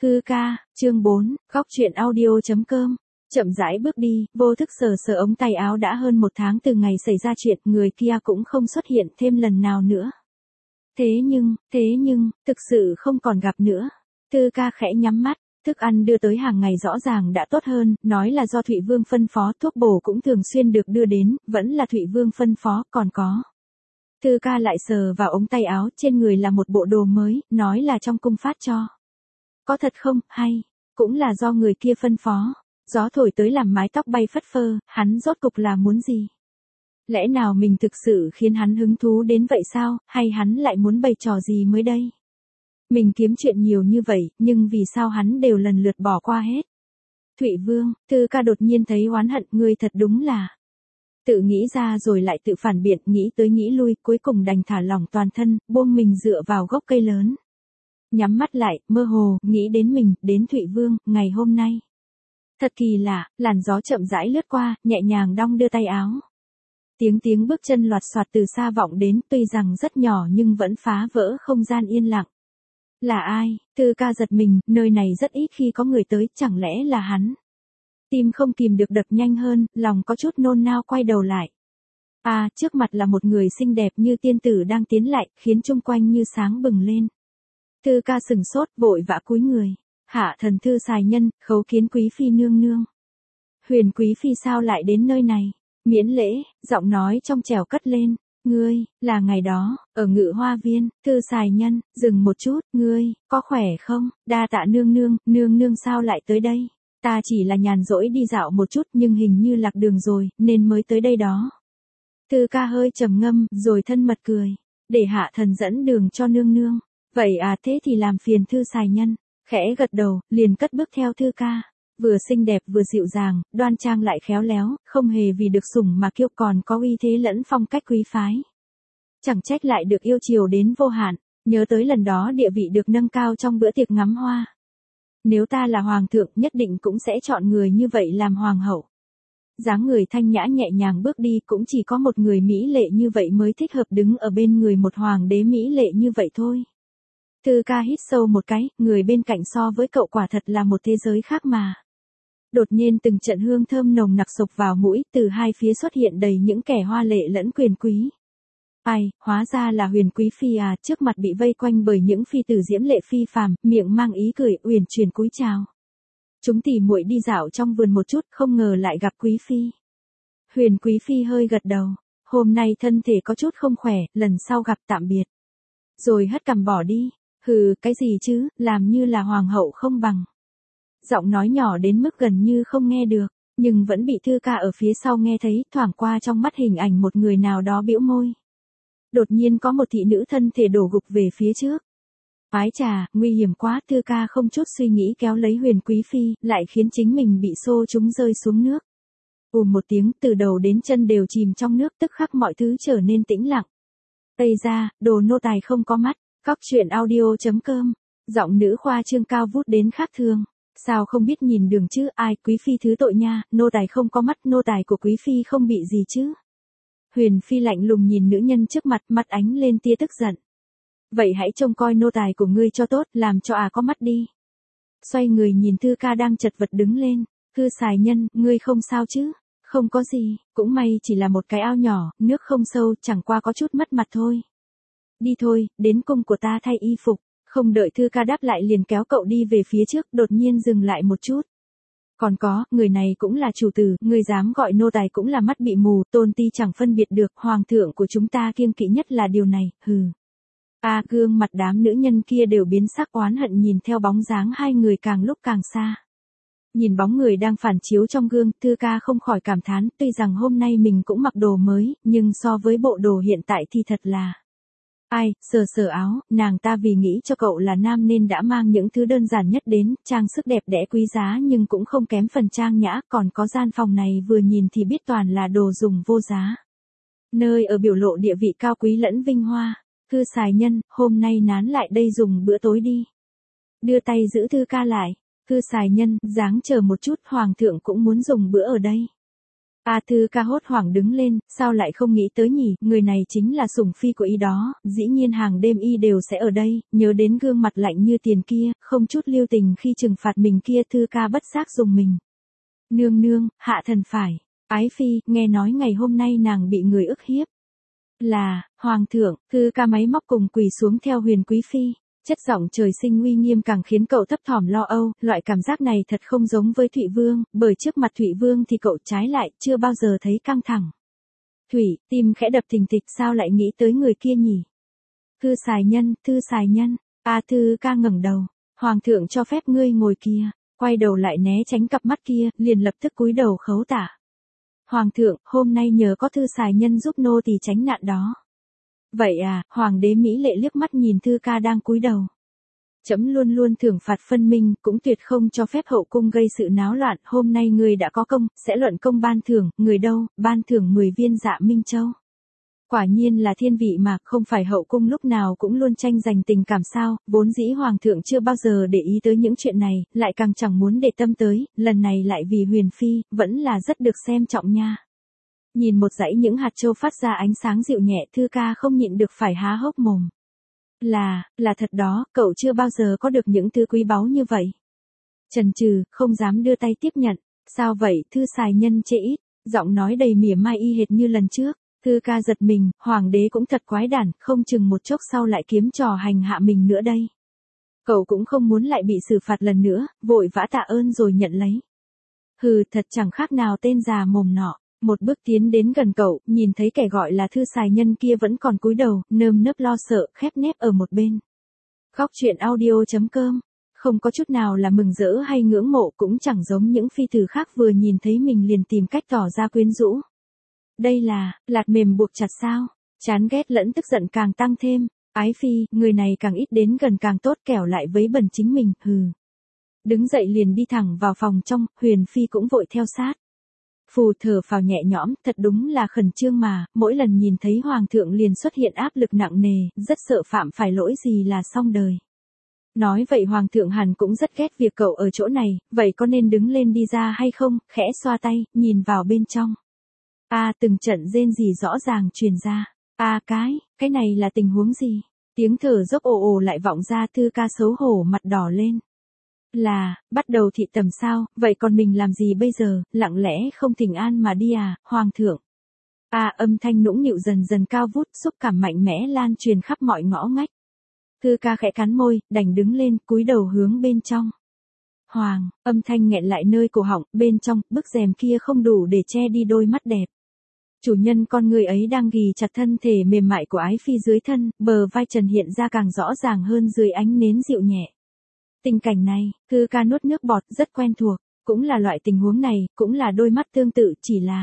Cư ca, chương 4, góc chuyện audio.com. Chậm rãi bước đi, vô thức sờ sờ ống tay áo đã hơn 1 tháng từ ngày xảy ra chuyện, người kia cũng không xuất hiện thêm lần nào nữa. Thế nhưng, thực sự không còn gặp nữa. Thư ca khẽ nhắm mắt, thức ăn đưa tới hàng ngày rõ ràng đã tốt hơn, nói là do Thụy Vương phân phó, thuốc bổ cũng thường xuyên được đưa đến, vẫn là Thụy Vương phân phó, còn có. Thư ca lại sờ vào ống tay áo, trên người là một bộ đồ mới, nói là trong cung phát cho. Có thật không, hay, cũng là do người kia phân phó. Gió thổi tới làm mái tóc bay phất phơ, hắn rốt cục là muốn gì? Lẽ nào mình thực sự khiến hắn hứng thú đến vậy sao, hay hắn lại muốn bày trò gì mới đây? Mình kiếm chuyện nhiều như vậy, nhưng vì sao hắn đều lần lượt bỏ qua hết? Thụy Vương, Thư ca đột nhiên thấy oán hận, ngươi thật đúng là. Tự nghĩ ra rồi lại tự phản biện, nghĩ tới nghĩ lui, cuối cùng đành thả lỏng toàn thân, buông mình dựa vào gốc cây lớn. Nhắm mắt lại, mơ hồ, nghĩ đến mình, đến Thụy Vương, ngày hôm nay. Thật kỳ lạ, làn gió chậm rãi lướt qua, nhẹ nhàng đong đưa tay áo. Tiếng bước chân loạt soạt từ xa vọng đến, tuy rằng rất nhỏ nhưng vẫn phá vỡ không gian yên lặng. Là ai? Thư ca giật mình, nơi này rất ít khi có người tới, chẳng lẽ là hắn? Tim không kìm được đập nhanh hơn, lòng có chút nôn nao quay đầu lại. Trước mặt là một người xinh đẹp như tiên tử đang tiến lại, khiến chung quanh như sáng bừng lên. Thư ca sừng sốt, vội vã cúi người. Hạ thần thư xài nhân, khấu kiến quý phi nương nương. Huyền quý phi sao lại đến nơi này? Miễn lễ, giọng nói trong trẻo cất lên. Ngươi, là ngày đó, ở Ngự Hoa Viên, thư xài nhân, dừng một chút, ngươi, có khỏe không? Đa tạ nương nương sao lại tới đây? Ta chỉ là nhàn rỗi đi dạo một chút nhưng hình như lạc đường rồi, nên mới tới đây đó. Thư ca hơi trầm ngâm, rồi thân mật cười. Để hạ thần dẫn đường cho nương. Vậy thế thì làm phiền thư xài nhân. Khẽ gật đầu, liền cất bước theo Thư ca. Vừa xinh đẹp vừa dịu dàng, đoan trang lại khéo léo, không hề vì được sủng mà kiêu, còn có uy thế lẫn phong cách quý phái. Chẳng trách lại được yêu chiều đến vô hạn, nhớ tới lần đó địa vị được nâng cao trong bữa tiệc ngắm hoa. Nếu ta là hoàng thượng nhất định cũng sẽ chọn người như vậy làm hoàng hậu. Dáng người thanh nhã nhẹ nhàng bước đi, cũng chỉ có một người mỹ lệ như vậy mới thích hợp đứng ở bên người một hoàng đế mỹ lệ như vậy thôi. Thư ca hít sâu một cái, người bên cạnh so với cậu quả thật là một thế giới khác mà. Đột nhiên từng trận hương thơm nồng nặc sộc vào mũi, từ hai phía xuất hiện đầy những kẻ hoa lệ lẫn quyền quý. Hóa ra là Huyền quý phi trước mặt bị vây quanh bởi những phi tử diễm lệ phi phàm, miệng mang ý cười, uyển chuyển cúi chào. Chúng tỉ muội đi dạo trong vườn một chút, không ngờ lại gặp quý phi. Huyền quý phi hơi gật đầu, hôm nay thân thể có chút không khỏe, lần sau gặp tạm biệt. Rồi hất cằm bỏ đi. Hừ, cái gì chứ, làm như là hoàng hậu không bằng. Giọng nói nhỏ đến mức gần như không nghe được, nhưng vẫn bị Thư ca ở phía sau nghe thấy, thoảng qua trong mắt hình ảnh một người nào đó bĩu môi. Đột nhiên có một thị nữ thân thể đổ gục về phía trước. Ái chà, nguy hiểm quá, Thư ca không chút suy nghĩ kéo lấy Huyền quý phi, lại khiến chính mình bị xô chúng rơi xuống nước. Một tiếng, từ đầu đến chân đều chìm trong nước, tức khắc mọi thứ trở nên tĩnh lặng. Tây ra, đồ nô tài không có mắt. Góc chuyện audio.com. Giọng nữ khoa trương cao vút đến khác thường. Sao không biết nhìn đường chứ, ai, quý phi thứ tội nha, nô tài không có mắt, nô tài của quý phi không bị gì chứ. Huyền phi lạnh lùng nhìn nữ nhân trước mặt, mắt ánh lên tia tức giận. Vậy hãy trông coi nô tài của ngươi cho tốt, làm cho có mắt đi. Xoay người nhìn Thư ca đang chật vật đứng lên. Thư xài nhân, ngươi không sao chứ? Không có gì, cũng may chỉ là một cái ao nhỏ, nước không sâu, chẳng qua có chút mất mặt thôi. Đi thôi, đến cung của ta thay y phục. Không đợi Thư ca đáp lại liền kéo cậu đi về phía trước, đột nhiên dừng lại một chút. Còn có, người này cũng là chủ tử, người dám gọi nô tài cũng là mắt bị mù, tôn ti chẳng phân biệt được, hoàng thượng của chúng ta kiêng kỵ nhất là điều này, hừ. Gương mặt đám nữ nhân kia đều biến sắc oán hận nhìn theo bóng dáng hai người càng lúc càng xa. Nhìn bóng người đang phản chiếu trong gương, Thư ca không khỏi cảm thán, tuy rằng hôm nay mình cũng mặc đồ mới, nhưng so với bộ đồ hiện tại thì thật là. Sờ áo, nàng ta vì nghĩ cho cậu là nam nên đã mang những thứ đơn giản nhất đến, trang sức đẹp đẽ quý giá nhưng cũng không kém phần trang nhã, còn có gian phòng này vừa nhìn thì biết toàn là đồ dùng vô giá. Nơi ở biểu lộ địa vị cao quý lẫn vinh hoa. Thư xài nhân, hôm nay nán lại đây dùng bữa tối đi. Đưa tay giữ Thư ca lại. Thư xài nhân, dáng chờ một chút, hoàng thượng cũng muốn dùng bữa ở đây. A Thư ca hốt hoảng đứng lên, sao lại không nghĩ tới nhỉ, người này chính là sủng phi của y đó, dĩ nhiên hàng đêm y đều sẽ ở đây, nhớ đến gương mặt lạnh như tiền kia, không chút lưu tình khi trừng phạt mình kia. Thư ca bất giác dùng mình. Nương nương, hạ thần phải. Ái phi, nghe nói ngày hôm nay nàng bị người ức hiếp. Là, hoàng thượng. Thư ca máy móc cùng quỳ xuống theo Huyền quý phi. Chất giọng trời sinh uy nghiêm càng khiến cậu thấp thỏm lo âu, loại cảm giác này thật không giống với Thụy Vương, bởi trước mặt Thụy Vương thì cậu trái lại chưa bao giờ thấy căng thẳng. Thủy, tim khẽ đập thình thịch, sao lại nghĩ tới người kia nhỉ? Thư Sài Nhân, Thư Sài Nhân. A Thư ca ngẩng đầu. Hoàng thượng cho phép ngươi ngồi kia. Quay đầu lại né tránh cặp mắt kia, liền lập tức cúi đầu khấu tả. Hoàng thượng, hôm nay nhờ có Thư Sài Nhân giúp nô tỳ tránh nạn đó. Vậy à, hoàng đế Mỹ lệ liếc mắt nhìn Thư ca đang cúi đầu. Trẫm luôn luôn thưởng phạt phân minh, cũng tuyệt không cho phép hậu cung gây sự náo loạn, hôm nay người đã có công, sẽ luận công ban thưởng, người đâu, ban thưởng 10 viên Dạ Minh Châu. Quả nhiên là thiên vị mà, không phải hậu cung lúc nào cũng luôn tranh giành tình cảm sao, vốn dĩ hoàng thượng chưa bao giờ để ý tới những chuyện này, lại càng chẳng muốn để tâm tới, lần này lại vì Huyền phi, vẫn là rất được xem trọng nha. Nhìn một dãy những hạt châu phát ra ánh sáng dịu nhẹ, Thư ca không nhịn được phải há hốc mồm. Là thật đó, cậu chưa bao giờ có được những thứ quý báu như vậy. Chần chừ, không dám đưa tay tiếp nhận. Sao vậy, Thư Sài Nhân chê ít, giọng nói đầy mỉa mai y hệt như lần trước. Thư ca giật mình, hoàng đế cũng thật quái đản, không chừng một chốc sau lại kiếm trò hành hạ mình nữa đây. Cậu cũng không muốn lại bị xử phạt lần nữa, vội vã tạ ơn rồi nhận lấy. Hừ, thật chẳng khác nào tên già mồm nọ. Một bước tiến đến gần cậu, nhìn thấy kẻ gọi là Thư Sài Nhân kia vẫn còn cúi đầu, nơm nớp lo sợ, khép nép ở một bên. Góc truyện audio.com. Không có chút nào là mừng rỡ hay ngưỡng mộ, cũng chẳng giống những phi tử khác vừa nhìn thấy mình liền tìm cách tỏ ra quyến rũ. Đây là, lạt mềm buộc chặt sao? Chán ghét lẫn tức giận càng tăng thêm. Ái phi, người này càng ít đến gần càng tốt, kẻo lại vấy bẩn chính mình, hừ. Đứng dậy liền đi thẳng vào phòng trong, Huyền phi cũng vội theo sát. Phù thở phào nhẹ nhõm, thật đúng là khẩn trương mà, mỗi lần nhìn thấy hoàng thượng liền xuất hiện áp lực nặng nề, rất sợ phạm phải lỗi gì là xong đời. Nói vậy hoàng thượng hẳn cũng rất ghét việc cậu ở chỗ này, vậy có nên đứng lên đi ra hay không, khẽ xoa tay, nhìn vào bên trong. Từng trận rên rỉ rõ ràng truyền ra. Cái này là tình huống gì? Tiếng thở dốc ồ ồ lại vọng ra. Thư ca xấu hổ mặt đỏ lên. Bắt đầu thị tầm sao, vậy còn mình làm gì bây giờ, lặng lẽ không thỉnh an mà đi à, hoàng thượng. Âm thanh nũng nịu dần dần cao vút, xúc cảm mạnh mẽ lan truyền khắp mọi ngõ ngách. Thư ca khẽ cắn môi, đành đứng lên, cúi đầu hướng bên trong. Hoàng, âm thanh nghẹn lại nơi cổ họng, bên trong, bức rèm kia không đủ để che đi đôi mắt đẹp. Chủ nhân con người ấy đang ghì chặt thân thể mềm mại của ái phi dưới thân, bờ vai trần hiện ra càng rõ ràng hơn dưới ánh nến dịu nhẹ. Tình cảnh này, Thư ca nuốt nước bọt, rất quen thuộc, cũng là loại tình huống này, cũng là đôi mắt tương tự,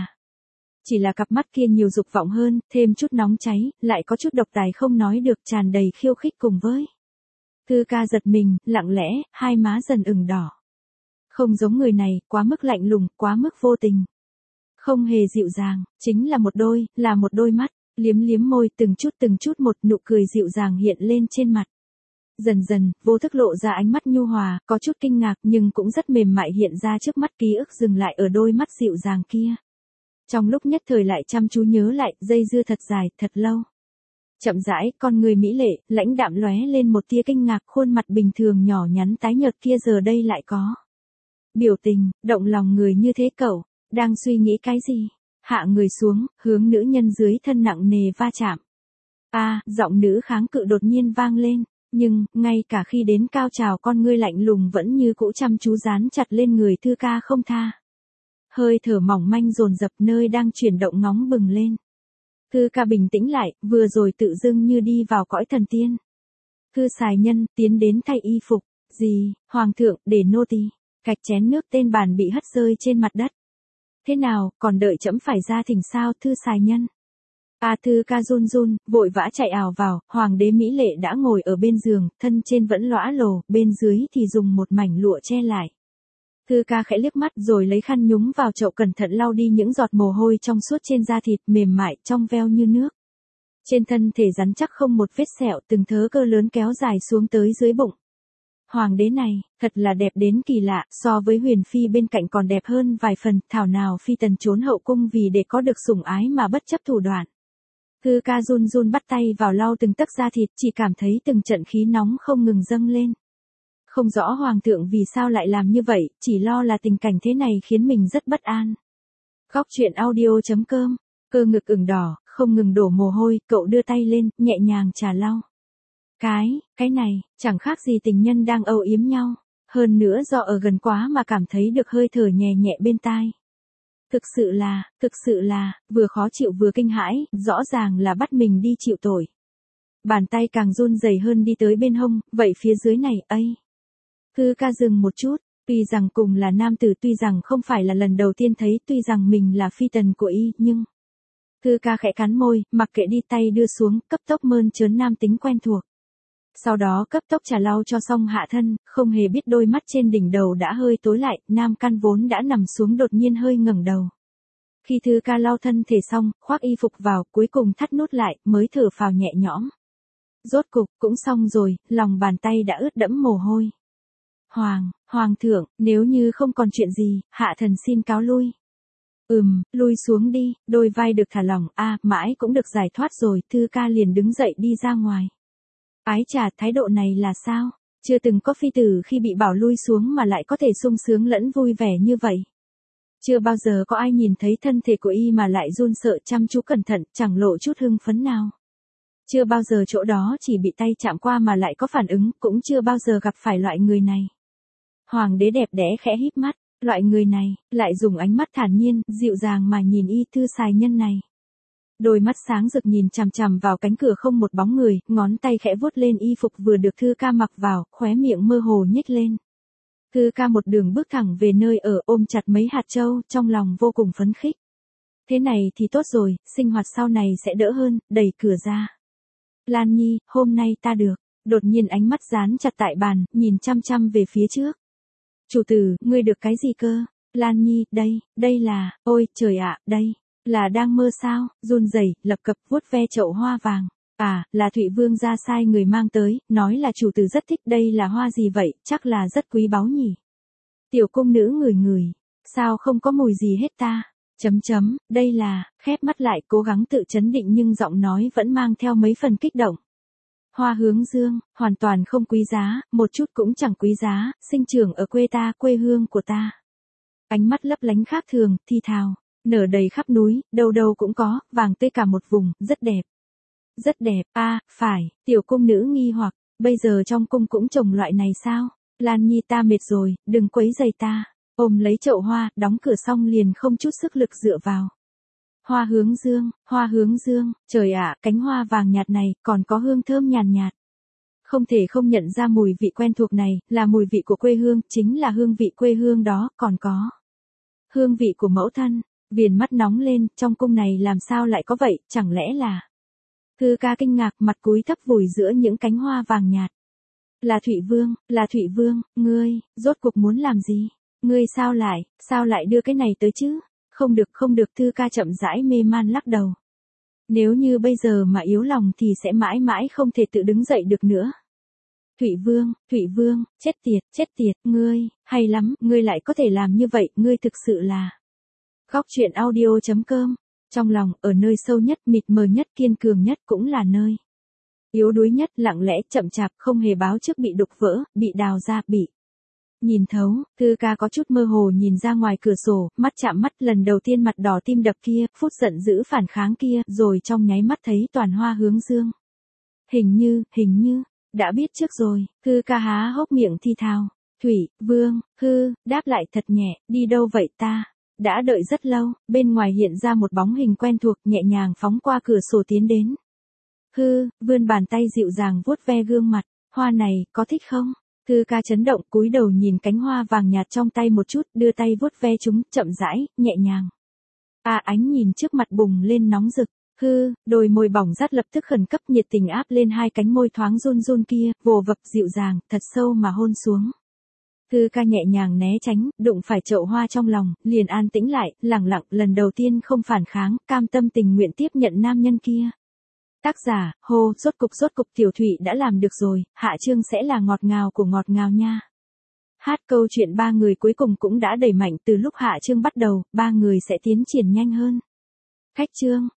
chỉ là cặp mắt kia nhiều dục vọng hơn, thêm chút nóng cháy, lại có chút độc tài không nói được, tràn đầy khiêu khích cùng với. Thư ca giật mình, lặng lẽ, hai má dần ửng đỏ. Không giống người này, quá mức lạnh lùng, quá mức vô tình. Không hề dịu dàng, chính là một đôi mắt, liếm liếm môi, từng chút một, nụ cười dịu dàng hiện lên trên mặt. Dần dần, vô thức lộ ra ánh mắt nhu hòa, có chút kinh ngạc nhưng cũng rất mềm mại hiện ra trước mắt, ký ức dừng lại ở đôi mắt dịu dàng kia. Trong lúc nhất thời lại chăm chú nhớ lại, dây dưa thật dài, thật lâu. Chậm rãi, con người mỹ lệ, lãnh đạm lóe lên một tia kinh ngạc, khuôn mặt bình thường nhỏ nhắn tái nhợt kia giờ đây lại có biểu tình, động lòng người như thế. Cậu đang suy nghĩ cái gì? Hạ người xuống, hướng nữ nhân dưới thân nặng nề va chạm. Giọng nữ kháng cự đột nhiên vang lên. Nhưng, ngay cả khi đến cao trào, con ngươi lạnh lùng vẫn như cũ chăm chú dán chặt lên người Thư ca không tha. Hơi thở mỏng manh dồn dập nơi đang chuyển động ngóng bừng lên. Thư ca bình tĩnh lại, vừa rồi tự dưng như đi vào cõi thần tiên. Thư Sài Nhân tiến đến thay y phục. Gì, hoàng thượng, để nô tỳ. Cạch chén nước tên bàn bị hất rơi trên mặt đất. Thế nào, còn đợi trẫm phải ra thỉnh sao, Thư Sài Nhân? Thư ca run run, vội vã chạy ào vào, hoàng đế mỹ lệ đã ngồi ở bên giường, thân trên vẫn lõa lồ, bên dưới thì dùng một mảnh lụa che lại. Thư ca khẽ liếc mắt rồi lấy khăn nhúng vào chậu cẩn thận lau đi những giọt mồ hôi trong suốt trên da thịt mềm mại, trong veo như nước. Trên thân thể rắn chắc không một vết sẹo, từng thớ cơ lớn kéo dài xuống tới dưới bụng. Hoàng đế này, thật là đẹp đến kỳ lạ, so với Huyền Phi bên cạnh còn đẹp hơn vài phần, thảo nào Phi Tần trốn hậu cung vì để có được sủng ái mà bất chấp thủ đoạn. Thư ca run run bắt tay vào lau từng tấc da thịt, chỉ cảm thấy từng trận khí nóng không ngừng dâng lên. Không rõ Hoàng thượng vì sao lại làm như vậy, chỉ lo là tình cảnh thế này khiến mình rất bất an. Góc truyện audio.com, cơ ngực ửng đỏ, không ngừng đổ mồ hôi, cậu đưa tay lên, nhẹ nhàng chà lau. Cái này, chẳng khác gì tình nhân đang âu yếm nhau, hơn nữa do ở gần quá mà cảm thấy được hơi thở nhẹ nhẹ bên tai. Thực sự là, vừa khó chịu vừa kinh hãi, rõ ràng là bắt mình đi chịu tội. Bàn tay càng run rẩy hơn đi tới bên hông, vậy phía dưới này, Thư ca dừng một chút, tuy rằng cùng là nam tử, tuy rằng không phải là lần đầu tiên thấy, tuy rằng mình là phi tần của y, nhưng... Thư ca khẽ cắn môi, mặc kệ đi, tay đưa xuống, cấp tốc mơn trớn nam tính quen thuộc. Sau đó cấp tốc trà lau cho xong hạ thân, không hề biết đôi mắt trên đỉnh đầu đã hơi tối lại, nam căn vốn đã nằm xuống đột nhiên hơi ngẩng đầu. Khi Thư ca lau thân thể xong, khoác y phục vào, cuối cùng thắt nút lại, mới thở phào nhẹ nhõm. Rốt cục, cũng xong rồi, lòng bàn tay đã ướt đẫm mồ hôi. Hoàng thượng, nếu như không còn chuyện gì, hạ thần xin cáo lui. Lui xuống đi, đôi vai được thả lỏng, mãi cũng được giải thoát rồi, Thư ca liền đứng dậy đi ra ngoài. Ái chà, thái độ này là sao? Chưa từng có phi tử khi bị bảo lui xuống mà lại có thể sung sướng lẫn vui vẻ như vậy. Chưa bao giờ có ai nhìn thấy thân thể của y mà lại run sợ, chăm chú cẩn thận, chẳng lộ chút hưng phấn nào. Chưa bao giờ chỗ đó chỉ bị tay chạm qua mà lại có phản ứng, cũng chưa bao giờ gặp phải loại người này. Hoàng đế đẹp đẽ khẽ híp mắt, loại người này, lại dùng ánh mắt thản nhiên, dịu dàng mà nhìn y thư xài nhân này. Đôi mắt sáng rực nhìn chằm chằm vào cánh cửa không một bóng người, ngón tay khẽ vuốt lên y phục vừa được Thư ca mặc vào, khóe miệng mơ hồ nhếch lên. Thư ca một đường bước thẳng về nơi ở, ôm chặt mấy hạt châu, trong lòng vô cùng phấn khích. Thế này thì tốt rồi, sinh hoạt sau này sẽ đỡ hơn, đẩy cửa ra. Lan Nhi, hôm nay ta được. Đột nhiên ánh mắt dán chặt tại bàn, nhìn chăm chăm về phía trước. Chủ tử, ngươi được cái gì cơ? Lan Nhi, đây là, ôi trời ạ, đây là đang mơ sao? Run rẩy, lập cập vuốt ve chậu hoa vàng. Là Thụy Vương gia sai người mang tới, nói là chủ tử rất thích, đây là hoa gì vậy, chắc là rất quý báu nhỉ. Tiểu cung nữ ngửi, sao không có mùi gì hết ta? Đây là, khép mắt lại cố gắng tự trấn định nhưng giọng nói vẫn mang theo mấy phần kích động. Hoa hướng dương, hoàn toàn không quý giá, một chút cũng chẳng quý giá, sinh trưởng ở quê ta, quê hương của ta. Ánh mắt lấp lánh khác thường, thi thào, nở đầy khắp núi, đâu đâu cũng có, vàng tươi cả một vùng, rất đẹp. Rất đẹp, phải, tiểu cung nữ nghi hoặc, bây giờ trong cung cũng trồng loại này sao? Lan Nhi ta mệt rồi, đừng quấy rầy ta. Ôm lấy chậu hoa, đóng cửa xong liền không chút sức lực dựa vào. Hoa hướng dương, trời ạ, cánh hoa vàng nhạt này, còn có hương thơm nhàn nhạt. Không thể không nhận ra mùi vị quen thuộc này, là mùi vị của quê hương, chính là hương vị quê hương đó, còn có hương vị của mẫu thân. Viền mắt nóng lên, trong cung này làm sao lại có vậy, chẳng lẽ là... Thư ca kinh ngạc, mặt cúi thấp vùi giữa những cánh hoa vàng nhạt. Là Thụy Vương, ngươi, rốt cuộc muốn làm gì? Ngươi sao lại đưa cái này tới chứ? Không được, Thư ca chậm rãi mê man lắc đầu. Nếu như bây giờ mà yếu lòng thì sẽ mãi mãi không thể tự đứng dậy được nữa. Thụy Vương, chết tiệt, ngươi, hay lắm, ngươi lại có thể làm như vậy, ngươi thực sự là... Góc truyện audio.com, trong lòng, ở nơi sâu nhất, mịt mờ nhất, kiên cường nhất cũng là nơi yếu đuối nhất, lặng lẽ, chậm chạp, không hề báo trước bị đục vỡ, bị đào ra, bị nhìn thấu. Thư ca có chút mơ hồ nhìn ra ngoài cửa sổ, mắt chạm mắt, lần đầu tiên mặt đỏ tim đập kia, phút giận dữ phản kháng kia, rồi trong nháy mắt thấy toàn hoa hướng dương. Hình như, đã biết trước rồi. Thư ca há hốc miệng thi thào. Thụy Vương, đáp lại thật nhẹ, đi đâu vậy ta? Đã đợi rất lâu, bên ngoài hiện ra một bóng hình quen thuộc, nhẹ nhàng phóng qua cửa sổ tiến đến. Vươn bàn tay dịu dàng vuốt ve gương mặt, hoa này, có thích không? Thư ca chấn động, cúi đầu nhìn cánh hoa vàng nhạt trong tay một chút, đưa tay vuốt ve chúng, chậm rãi, nhẹ nhàng. Ánh nhìn trước mặt bùng lên nóng rực. Đôi môi bỏng rát lập tức khẩn cấp, nhiệt tình áp lên hai cánh môi thoáng run run kia, vồ vập dịu dàng, thật sâu mà hôn xuống. Thư ca nhẹ nhàng né tránh, đụng phải chậu hoa trong lòng, liền an tĩnh lại, lặng lặng, lần đầu tiên không phản kháng, cam tâm tình nguyện tiếp nhận nam nhân kia. Tác giả, rốt cục Tiểu Thụy đã làm được rồi, hạ chương sẽ là ngọt ngào của ngọt ngào nha. Câu chuyện ba người cuối cùng cũng đã đẩy mạnh từ lúc hạ chương bắt đầu, ba người sẽ tiến triển nhanh hơn. Khách chương.